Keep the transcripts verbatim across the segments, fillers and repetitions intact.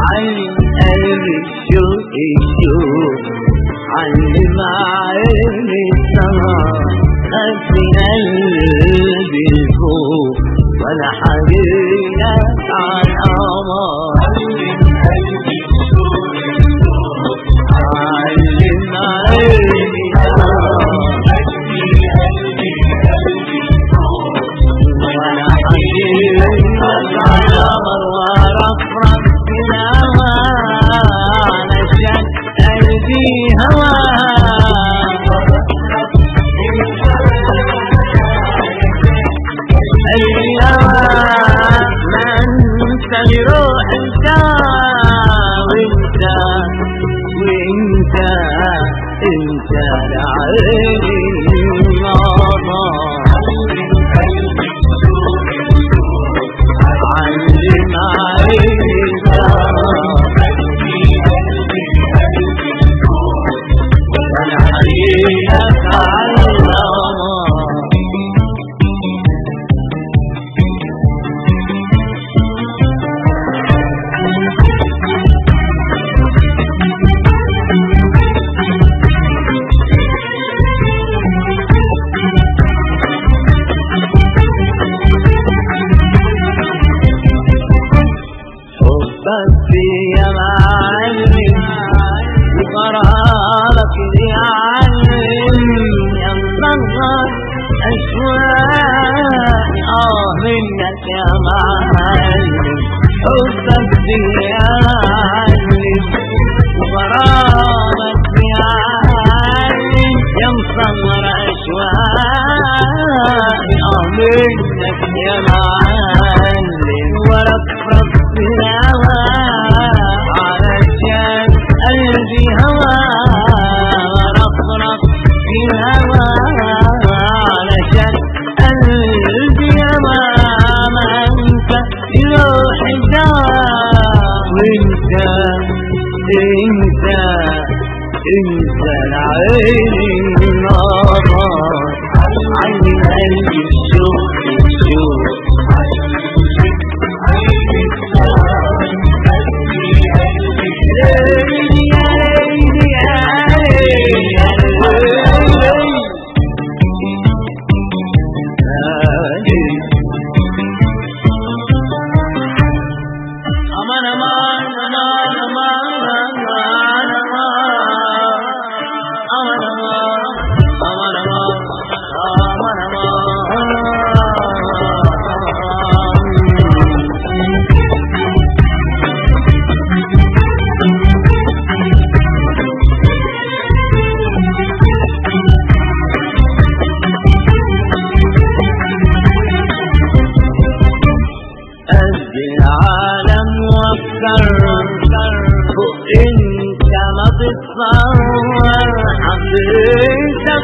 علم قلبي الشوق الشوق علم عيني السهر خبي قلبي الفوق ولا حبيبك عالقمر علم قلبي الشوق الشوق علم عيني السهر خبي قلبي قلبي الفوق ولا حبيبك عالقمر ورفرف في الهوى علشان قلبي هوى قلبي هوى ما انت لروح انت وانت وانت انت لعيني النظر علم عيني وانا حريقك على القمر حبك فيا معلم وقرارك يعلم يا مصغر أشواقي آه منك يا معلم حبك فيا معلم وقرارك يعلم يا مصغر أشواقي آه منك يا معلم ورفرف في الهوى علشان قلبي هوى ورفرف في الهوى علشان قلبي هوى ما انت يروح الدواء وانت انت انت العين النظر عين قلبي الشوق الشوق العالم وفكر فوق انت ما تتصور حبيتك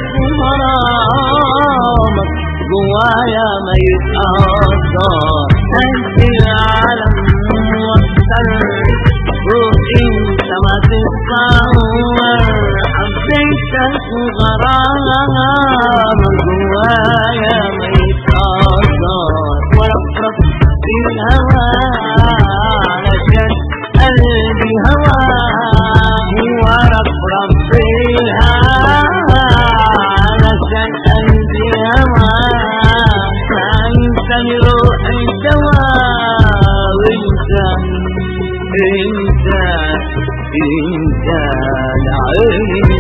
ومرامك جوايا ما يتأثر قد العالم وفكر فوق انت ما تتصور حبيتك وغرامك جوايا ما يتأثر ورفرف في الهوى علشان قلبي هوى ورفرف في الهوى علشان قلبي هوى انت لروح الدواء وانت انت انت لعيني